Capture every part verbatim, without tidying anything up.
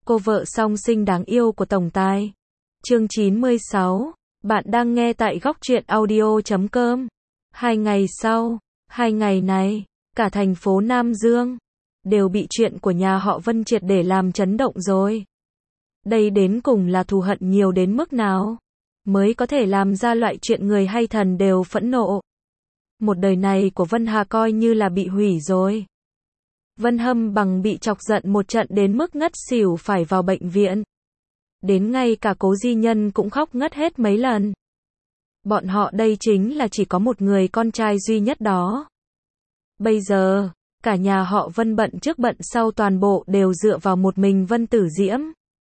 cô vợ song sinh đáng yêu của tổng tài. Chương chín mươi sáu, bạn đang nghe tại góc truyện audio chấm com. Hai ngày sau, hai ngày này, cả thành phố Nam Dương đều bị chuyện của nhà họ Vân triệt để làm chấn động rồi. Đây đến cùng là thù hận nhiều đến mức nào mới có thể làm ra loại chuyện người hay thần đều phẫn nộ. Một đời này của Vân Hà coi như là bị hủy rồi. Vân Hâm Bằng bị chọc giận một trận đến mức ngất xỉu phải vào bệnh viện. Đến ngay cả Cố Di Nhân cũng khóc ngất hết mấy lần. Bọn họ đây chính là chỉ có một người con trai duy nhất đó. Bây giờ, cả nhà họ Vân bận trước bận sau toàn bộ đều dựa vào một mình Vân Tử Diễm.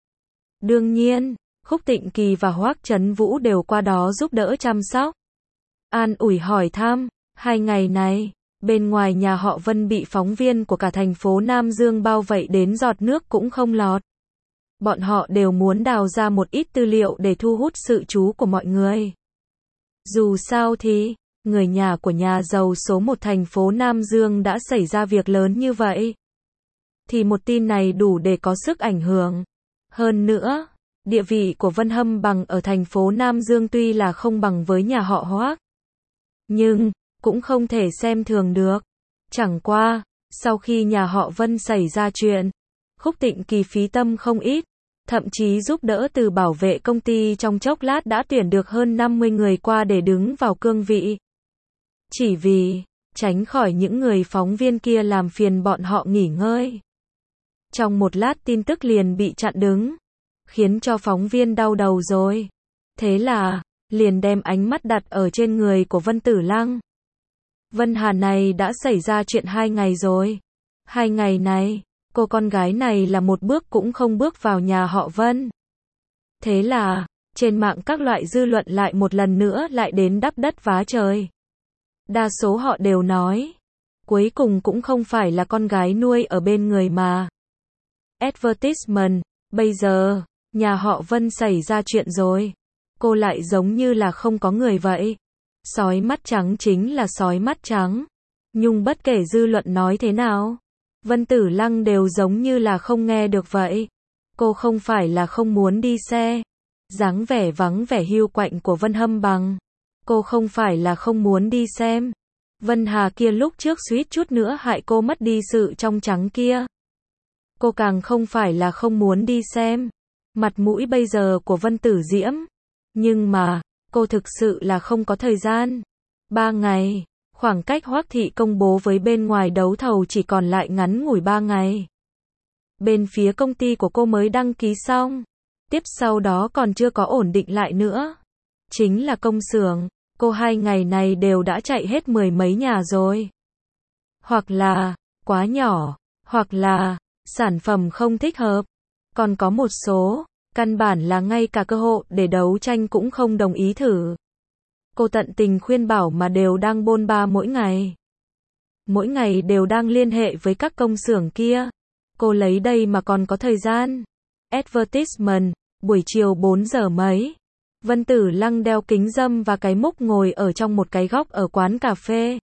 Đương nhiên, Khúc Tịnh Kỳ và Hoắc Trấn Vũ đều qua đó giúp đỡ chăm sóc, an ủi hỏi thăm. Hai ngày này, bên ngoài nhà họ Vân bị phóng viên của cả thành phố Nam Dương bao vây đến giọt nước cũng không lọt. Bọn họ đều muốn đào ra một ít tư liệu để thu hút sự chú của mọi người. Dù sao thì, người nhà của nhà giàu số một thành phố Nam Dương đã xảy ra việc lớn như vậy, thì một tin này đủ để có sức ảnh hưởng. Hơn nữa, địa vị của Vân Hâm Bằng ở thành phố Nam Dương tuy là không bằng với nhà họ Hoắc, nhưng cũng không thể xem thường được. Chẳng qua, sau khi nhà họ Vân xảy ra chuyện, Khúc Tịnh Kỳ phí tâm không ít, thậm chí giúp đỡ từ bảo vệ công ty trong chốc lát đã tuyển được hơn năm mươi người qua để đứng vào cương vị. Chỉ vì tránh khỏi những người phóng viên kia làm phiền bọn họ nghỉ ngơi. Trong một lát tin tức liền bị chặn đứng, khiến cho phóng viên đau đầu rồi. Thế là, liền đem ánh mắt đặt ở trên người của Vân Tử Lăng. Vân Hà này đã xảy ra chuyện hai ngày rồi. Hai ngày này, cô con gái này là một bước cũng không bước vào nhà họ Vân. Thế là, trên mạng các loại dư luận lại một lần nữa lại đến đắp đất vá trời. Đa số họ đều nói, cuối cùng cũng không phải là con gái nuôi ở bên người mà. Advertisement, bây giờ, nhà họ Vân xảy ra chuyện rồi. Cô lại giống như là không có người vậy. Sói mắt trắng chính là sói mắt trắng. Nhưng bất kể dư luận nói thế nào, Vân Tử Lăng đều giống như là không nghe được vậy. Cô không phải là không muốn đi xe. Dáng vẻ vắng vẻ hiu quạnh của Vân Hâm Bằng. Cô không phải là không muốn đi xem. Vân Hà kia lúc trước suýt chút nữa hại cô mất đi sự trong trắng kia. Cô càng không phải là không muốn đi xem mặt mũi bây giờ của Vân Tử Diễm. Nhưng mà, cô thực sự là không có thời gian. Ba ngày, khoảng cách Hoắc thị công bố với bên ngoài đấu thầu chỉ còn lại ngắn ngủi ba ngày. Bên phía công ty của cô mới đăng ký xong. Tiếp sau đó còn chưa có ổn định lại nữa. Chính là công xưởng, cô hai ngày này đều đã chạy hết mười mấy nhà rồi. Hoặc là, quá nhỏ, hoặc là, sản phẩm không thích hợp. Còn có một số, căn bản là ngay cả cơ hội để đấu tranh cũng không đồng ý thử. Cô tận tình khuyên bảo mà đều đang bôn ba mỗi ngày. Mỗi ngày đều đang liên hệ với các công xưởng kia. Cô lấy đây mà còn có thời gian. Advertisement, buổi chiều bốn giờ mấy. Vân Tử Lăng đeo kính râm và cái múc ngồi ở trong một cái góc ở quán cà phê.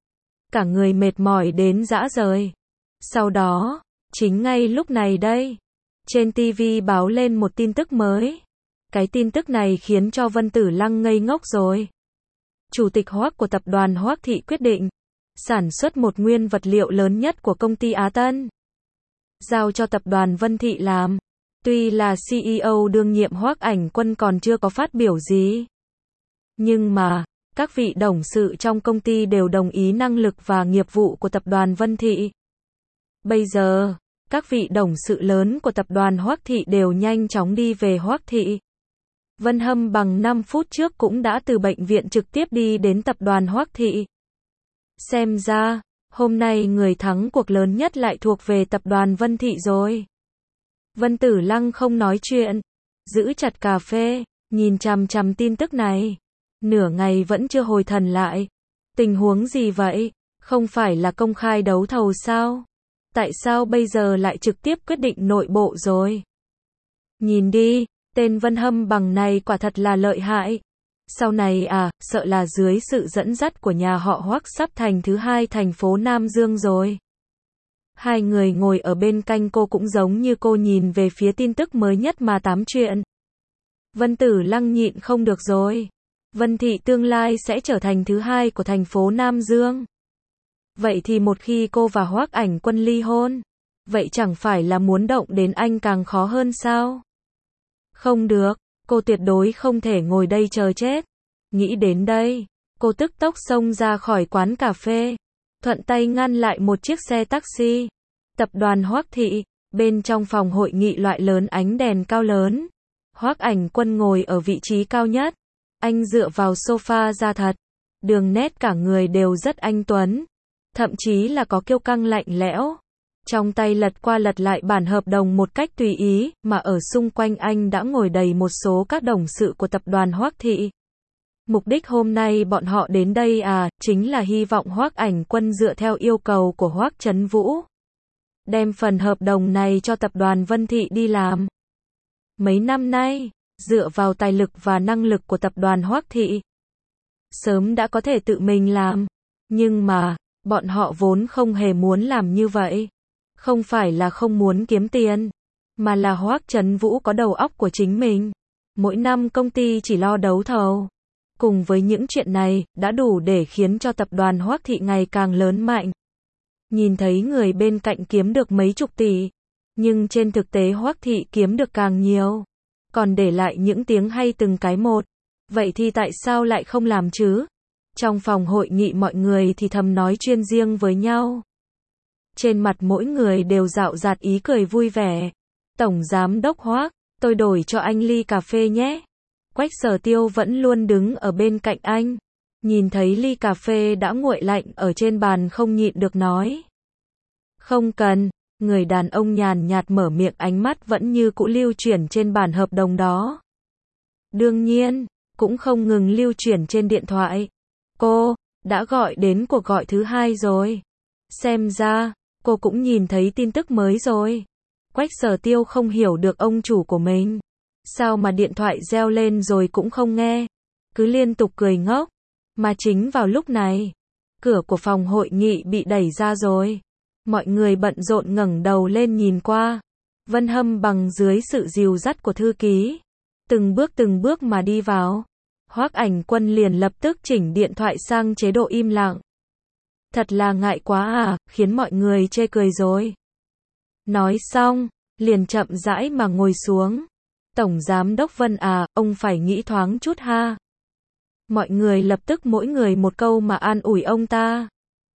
Cả người mệt mỏi đến rã rời. Sau đó, chính ngay lúc này đây, trên ti vi báo lên một tin tức mới. Cái tin tức này khiến cho Vân Tử Lăng ngây ngốc rồi. Chủ tịch Hoắc của tập đoàn Hoắc Thị quyết định sản xuất một nguyên vật liệu lớn nhất của công ty Á Tân, giao cho tập đoàn Vân Thị làm. Tuy là xê e ô đương nhiệm Hoắc Ảnh Quân còn chưa có phát biểu gì, nhưng mà, các vị董sự trong công ty đều đồng ý năng lực và nghiệp vụ của tập đoàn Vân Thị. Bây giờ, các vị董sự lớn của tập đoàn Hoắc Thị đều nhanh chóng đi về Hoắc Thị. Vân Hâm Bằng năm phút trước cũng đã từ bệnh viện trực tiếp đi đến tập đoàn Hoắc Thị. Xem ra, hôm nay người thắng cuộc lớn nhất lại thuộc về tập đoàn Vân Thị rồi. Vân Tử Lăng không nói chuyện, giữ chặt cà phê, nhìn chằm chằm tin tức này. Nửa ngày vẫn chưa hồi thần lại. Tình huống gì vậy? Không phải là công khai đấu thầu sao? Tại sao bây giờ lại trực tiếp quyết định nội bộ rồi? Nhìn đi, tên Vân Hâm Bằng này quả thật là lợi hại. Sau này à, sợ là dưới sự dẫn dắt của nhà họ Hoắc sắp thành thứ hai thành phố Nam Dương rồi. Hai người ngồi ở bên cạnh cô cũng giống như cô nhìn về phía tin tức mới nhất mà tám chuyện. Vân Tử Lăng nhịn không được rồi. Vân Thị tương lai sẽ trở thành thứ hai của thành phố Nam Dương. Vậy thì một khi cô và Hoắc Ảnh Quân ly hôn, vậy chẳng phải là muốn động đến anh càng khó hơn sao? Không được, cô tuyệt đối không thể ngồi đây chờ chết. Nghĩ đến đây, cô tức tốc xông ra khỏi quán cà phê, thuận tay ngăn lại một chiếc xe taxi. Tập đoàn Hoắc Thị, bên trong phòng hội nghị loại lớn ánh đèn cao lớn. Hoắc Ảnh Quân ngồi ở vị trí cao nhất. Anh dựa vào sofa da thật. Đường nét cả người đều rất anh tuấn. Thậm chí là có kiêu căng lạnh lẽo. Trong tay lật qua lật lại bản hợp đồng một cách tùy ý, mà ở xung quanh anh đã ngồi đầy một số các đồng sự của tập đoàn Hoắc Thị. Mục đích hôm nay bọn họ đến đây à, chính là hy vọng Hoắc Ảnh Quân dựa theo yêu cầu của Hoắc Trấn Vũ, đem phần hợp đồng này cho tập đoàn Vân Thị đi làm. Mấy năm nay, dựa vào tài lực và năng lực của tập đoàn Hoắc Thị, sớm đã có thể tự mình làm. Nhưng mà, bọn họ vốn không hề muốn làm như vậy. Không phải là không muốn kiếm tiền, mà là Hoắc Trấn Vũ có đầu óc của chính mình. Mỗi năm công ty chỉ lo đấu thầu. Cùng với những chuyện này, đã đủ để khiến cho tập đoàn Hoắc Thị ngày càng lớn mạnh. Nhìn thấy người bên cạnh kiếm được mấy chục tỷ, nhưng trên thực tế Hoắc Thị kiếm được càng nhiều, còn để lại những tiếng hay từng cái một. Vậy thì tại sao lại không làm chứ? Trong phòng hội nghị mọi người thì thầm nói chuyên riêng với nhau. Trên mặt mỗi người đều rạo rạt ý cười vui vẻ. Tổng giám đốc Hoắc, tôi đổi cho anh ly cà phê nhé. Quách Sở Tiêu vẫn luôn đứng ở bên cạnh anh. Nhìn thấy ly cà phê đã nguội lạnh ở trên bàn không nhịn được nói. Không cần, người đàn ông nhàn nhạt mở miệng, ánh mắt vẫn như cũ lưu chuyển trên bản hợp đồng đó. Đương nhiên, cũng không ngừng lưu chuyển trên điện thoại. Cô, đã gọi đến cuộc gọi thứ hai rồi. Xem ra, cô cũng nhìn thấy tin tức mới rồi. Quách Sở Tiêu không hiểu được ông chủ của mình. Sao mà điện thoại reo lên rồi cũng không nghe. Cứ liên tục cười ngốc. Mà chính vào lúc này, cửa của phòng hội nghị bị đẩy ra rồi. Mọi người bận rộn ngẩng đầu lên nhìn qua. Vân Hâm bằng dưới sự dìu dắt của thư ký, từng bước từng bước mà đi vào. Hoắc Ảnh Quân liền lập tức chỉnh điện thoại sang chế độ im lặng. Thật là ngại quá à, khiến mọi người chê cười rồi. Nói xong, liền chậm rãi mà ngồi xuống. Tổng giám đốc Vân à, ông phải nghĩ thoáng chút ha. Mọi người lập tức mỗi người một câu mà an ủi ông ta.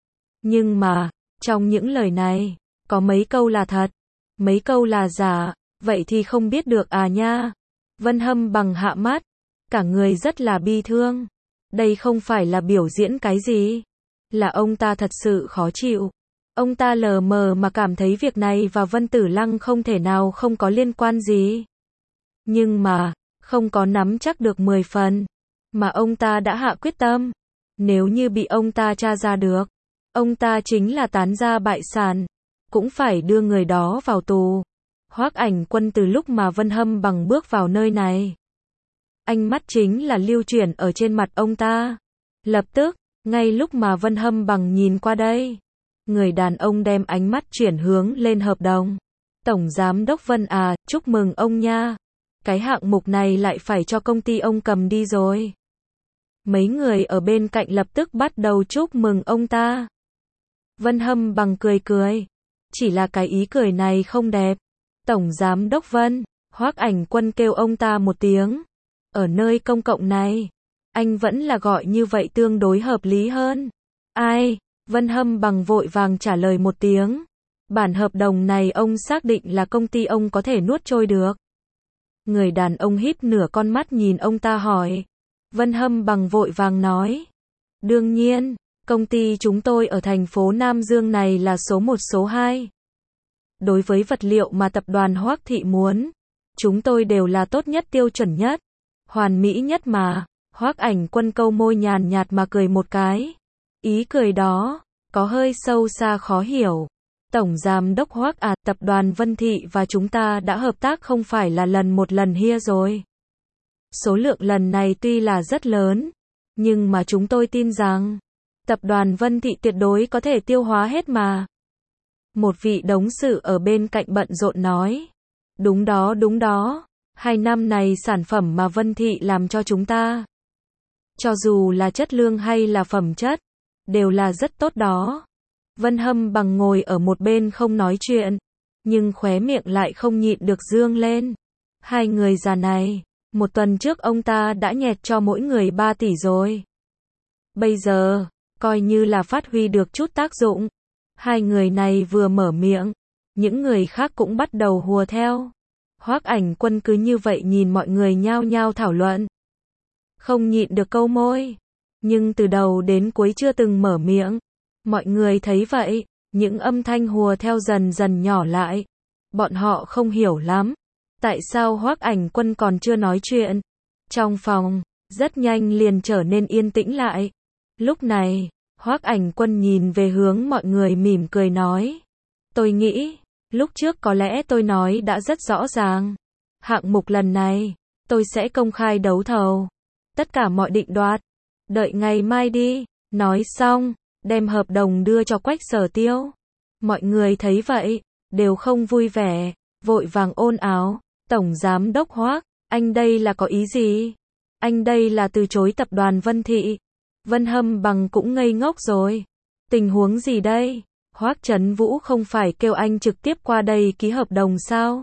Nhưng mà, trong những lời này, có mấy câu là thật, mấy câu là giả, vậy thì không biết được à nha. Vân Hâm bằng hạ mắt, cả người rất là bi thương. Đây không phải là biểu diễn cái gì, là ông ta thật sự khó chịu. Ông ta lờ mờ mà cảm thấy việc này và Vân Tử Lăng không thể nào không có liên quan gì. Nhưng mà, không có nắm chắc được mười phần. Mà ông ta đã hạ quyết tâm. Nếu như bị ông ta tra ra được, ông ta chính là tán gia bại sản, cũng phải đưa người đó vào tù. Hoắc Ảnh Quân từ lúc mà Vân Hâm bằng bước vào nơi này, ánh mắt chính là lưu chuyển ở trên mặt ông ta. Lập tức, ngay lúc mà Vân Hâm bằng nhìn qua đây, người đàn ông đem ánh mắt chuyển hướng lên hợp đồng. Tổng giám đốc Vân à, chúc mừng ông nha. Cái hạng mục này lại phải cho công ty ông cầm đi rồi. Mấy người ở bên cạnh lập tức bắt đầu chúc mừng ông ta. Vân Hâm bằng cười cười. Chỉ là cái ý cười này không đẹp. Tổng giám đốc Vân, Hoắc Ảnh Quân kêu ông ta một tiếng. Ở nơi công cộng này, anh vẫn là gọi như vậy tương đối hợp lý hơn. Ai? Vân Hâm bằng vội vàng trả lời một tiếng. Bản hợp đồng này ông xác định là công ty ông có thể nuốt trôi được. Người đàn ông híp nửa con mắt nhìn ông ta hỏi. Vân Hâm bằng vội vàng nói. Đương nhiên, công ty chúng tôi ở thành phố Nam Dương này là số một số hai. Đối với vật liệu mà tập đoàn Hoắc Thị muốn, chúng tôi đều là tốt nhất, tiêu chuẩn nhất, hoàn mỹ nhất mà. Hoắc Ảnh Quân câu môi nhàn nhạt mà cười một cái. Ý cười đó, có hơi sâu xa khó hiểu. Tổng giám đốc Hoắc à, tập đoàn Vân Thị và chúng ta đã hợp tác không phải là lần một lần hia rồi. Số lượng lần này tuy là rất lớn, nhưng mà chúng tôi tin rằng, tập đoàn Vân Thị tuyệt đối có thể tiêu hóa hết mà. Một vị đống sự ở bên cạnh bận rộn nói. Đúng đó đúng đó, hai năm này sản phẩm mà Vân Thị làm cho chúng ta, cho dù là chất lượng hay là phẩm chất, đều là rất tốt đó. Vân Hâm Bằng ngồi ở một bên không nói chuyện, nhưng khóe miệng lại không nhịn được dương lên. Hai người già này, một tuần trước ông ta đã nhẹt cho mỗi người ba tỷ rồi. Bây giờ, coi như là phát huy được chút tác dụng. Hai người này vừa mở miệng, những người khác cũng bắt đầu hùa theo. Hoắc Ảnh Quân cứ như vậy nhìn mọi người nhao nhao thảo luận. Không nhịn được câu môi, nhưng từ đầu đến cuối chưa từng mở miệng. Mọi người thấy vậy, những âm thanh hùa theo dần dần nhỏ lại. Bọn họ không hiểu lắm, tại sao Hoắc Ảnh Quân còn chưa nói chuyện. Trong phòng, rất nhanh liền trở nên yên tĩnh lại. Lúc này, Hoắc Ảnh Quân nhìn về hướng mọi người mỉm cười nói. Tôi nghĩ, lúc trước có lẽ tôi nói đã rất rõ ràng. Hạng mục lần này, tôi sẽ công khai đấu thầu. Tất cả mọi định đoạt, đợi ngày mai đi. Nói xong, đem hợp đồng đưa cho Quách Sở Tiêu. Mọi người thấy vậy, đều không vui vẻ, vội vàng ôn áo. Tổng Giám Đốc Hoắc, anh đây là có ý gì? Anh đây là từ chối tập đoàn Vân Thị. Vân Hâm Bằng cũng ngây ngốc rồi. Tình huống gì đây? Hoắc Trấn Vũ không phải kêu anh trực tiếp qua đây ký hợp đồng sao?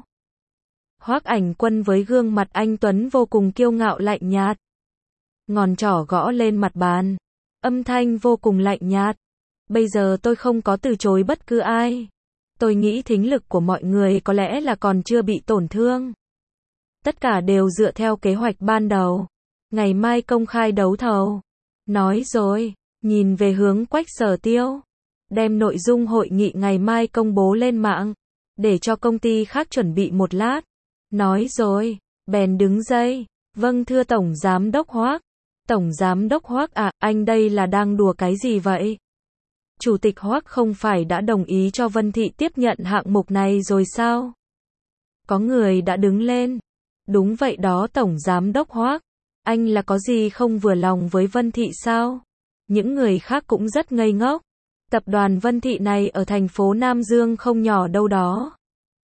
Hoắc Ảnh Quân với gương mặt anh tuấn vô cùng kiêu ngạo lạnh nhạt. Ngón trỏ gõ lên mặt bàn, âm thanh vô cùng lạnh nhạt. Bây giờ tôi không có từ chối bất cứ ai. Tôi nghĩ thính lực của mọi người có lẽ là còn chưa bị tổn thương. Tất cả đều dựa theo kế hoạch ban đầu. Ngày mai công khai đấu thầu. Nói rồi, nhìn về hướng Quách Sở Tiêu. Đem nội dung hội nghị ngày mai công bố lên mạng, để cho công ty khác chuẩn bị một lát. Nói rồi, bèn đứng dậy. Vâng thưa Tổng Giám Đốc Hoắc. Tổng Giám Đốc Hoắc à, anh đây là đang đùa cái gì vậy? Chủ tịch Hoắc không phải đã đồng ý cho Vân Thị tiếp nhận hạng mục này rồi sao? Có người đã đứng lên. Đúng vậy đó Tổng Giám Đốc Hoắc. Anh là có gì không vừa lòng với Vân Thị sao? Những người khác cũng rất ngây ngốc. Tập đoàn Vân Thị này ở thành phố Nam Dương không nhỏ đâu đó.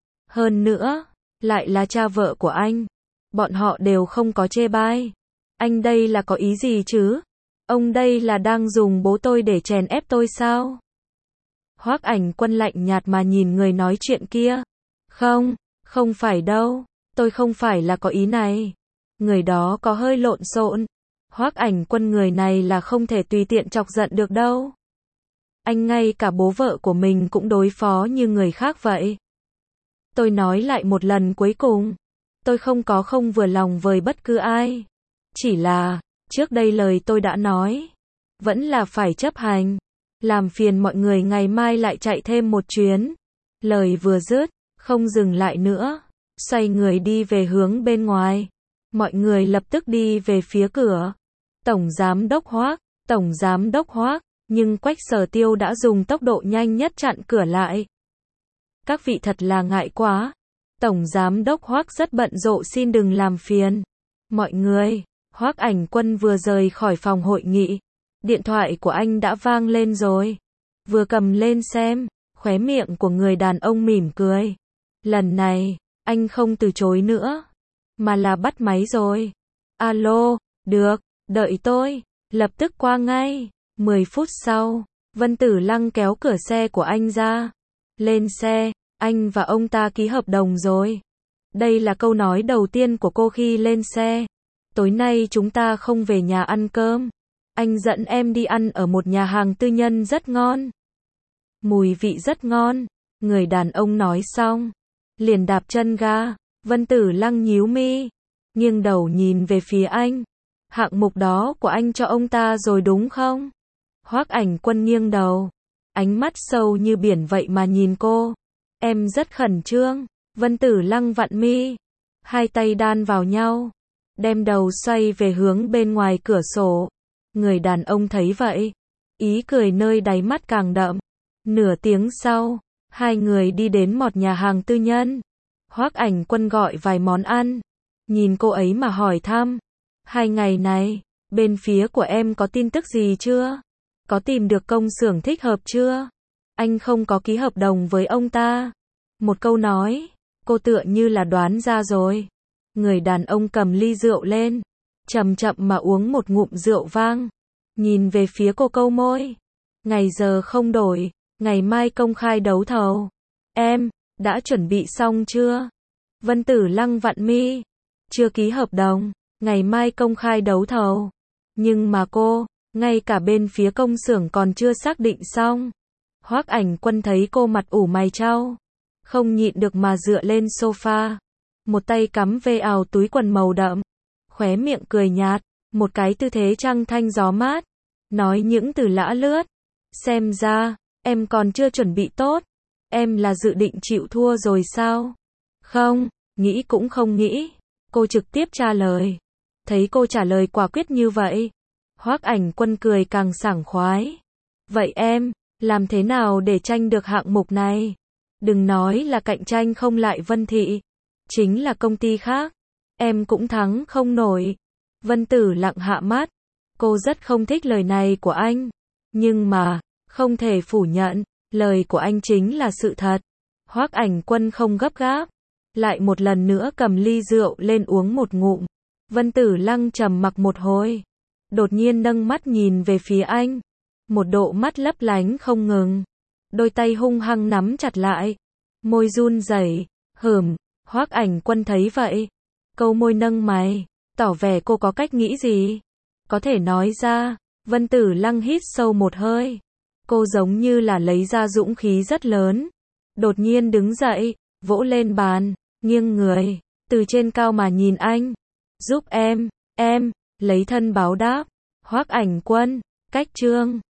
Hơn nữa, lại là cha vợ của anh. Bọn họ đều không có chê bai. Anh đây là có ý gì chứ? Ông đây là đang dùng bố tôi để chèn ép tôi sao? Hoắc Ảnh Quân lạnh nhạt mà nhìn người nói chuyện kia. Không, không phải đâu. Tôi không phải là có ý này. Người đó có hơi lộn xộn. Hoắc Ảnh Quân người này là không thể tùy tiện chọc giận được đâu. Anh ngay cả bố vợ của mình cũng đối phó như người khác vậy. Tôi nói lại một lần cuối cùng. Tôi không có không vừa lòng với bất cứ ai. Chỉ là, trước đây lời tôi đã nói. Vẫn là phải chấp hành. Làm phiền mọi người ngày mai lại chạy thêm một chuyến. Lời vừa dứt, không dừng lại nữa. Xoay người đi về hướng bên ngoài. Mọi người lập tức đi về phía cửa. Tổng Giám Đốc Hoắc, Tổng Giám Đốc Hoắc. Nhưng Quách Sở Tiêu đã dùng tốc độ nhanh nhất chặn cửa lại. Các vị thật là ngại quá. Tổng Giám Đốc Hoắc rất bận rộn xin đừng làm phiền. Mọi người, Hoắc Ảnh Quân vừa rời khỏi phòng hội nghị. Điện thoại của anh đã vang lên rồi. Vừa cầm lên xem, khóe miệng của người đàn ông mỉm cười. Lần này, anh không từ chối nữa, mà là bắt máy rồi. Alo, được, đợi tôi, lập tức qua ngay. mười phút sau, Vân Tử Lăng kéo cửa xe của anh ra. Lên xe, anh và ông ta ký hợp đồng rồi. Đây là câu nói đầu tiên của cô khi lên xe. Tối nay chúng ta không về nhà ăn cơm. Anh dẫn em đi ăn ở một nhà hàng tư nhân rất ngon. Mùi vị rất ngon. Người đàn ông nói xong, liền đạp chân ga. Vân Tử Lăng nhíu mi, nghiêng đầu nhìn về phía anh. Hạng mục đó của anh cho ông ta rồi đúng không? Hoắc Ảnh Quân nghiêng đầu, ánh mắt sâu như biển vậy mà nhìn cô. Em rất khẩn trương. Vân Tử Lăng vặn mi, hai tay đan vào nhau, đem đầu xoay về hướng bên ngoài cửa sổ. Người đàn ông thấy vậy, ý cười nơi đáy mắt càng đậm. Nửa tiếng sau, hai người đi đến một nhà hàng tư nhân. Hoắc Ảnh Quân gọi vài món ăn, nhìn cô ấy mà hỏi thăm. Hai ngày này, bên phía của em có tin tức gì chưa? Có tìm được công xưởng thích hợp chưa? Anh không có ký hợp đồng với ông ta. Một câu nói, cô tựa như là đoán ra rồi. Người đàn ông cầm ly rượu lên, chậm chậm mà uống một ngụm rượu vang, nhìn về phía cô câu môi. Ngày giờ không đổi, ngày mai công khai đấu thầu. Em, đã chuẩn bị xong chưa? Vân Tử Lăng vặn mi. Chưa ký hợp đồng, ngày mai công khai đấu thầu. Nhưng mà cô, ngay cả bên phía công xưởng còn chưa xác định xong. Hoắc Ảnh Quân thấy cô mặt ủ mày chau, không nhịn được mà dựa lên sofa, một tay cắm vào túi quần màu đậm, khóe miệng cười nhạt, một cái tư thế trăng thanh gió mát, nói những từ lả lướt. Xem ra, em còn chưa chuẩn bị tốt. Em là dự định chịu thua rồi sao? Không, nghĩ cũng không nghĩ. Cô trực tiếp trả lời. Thấy cô trả lời quả quyết như vậy, Hoắc Ảnh Quân cười càng sảng khoái. Vậy em, làm thế nào để tranh được hạng mục này? Đừng nói là cạnh tranh không lại Vân Thị, chính là công ty khác, em cũng thắng không nổi. Vân Tử Lặng hạ mắt, cô rất không thích lời này của anh, nhưng mà, không thể phủ nhận, lời của anh chính là sự thật. Hoắc Ảnh Quân không gấp gáp, lại một lần nữa cầm ly rượu lên uống một ngụm. Vân Tử Lăng trầm mặc một hồi, đột nhiên nâng mắt nhìn về phía anh, một độ mắt lấp lánh không ngừng, đôi tay hung hăng nắm chặt lại, môi run rẩy. Hửm, Hoắc Ảnh Quân thấy vậy, câu môi nâng mày, tỏ vẻ cô có cách nghĩ gì, có thể nói ra. Vân Tử Lăng hít sâu một hơi, cô giống như là lấy ra dũng khí rất lớn, đột nhiên đứng dậy, vỗ lên bàn, nghiêng người, từ trên cao mà nhìn anh. Giúp em, em, lấy thân báo đáp. Hoắc Ảnh Quân, cách chương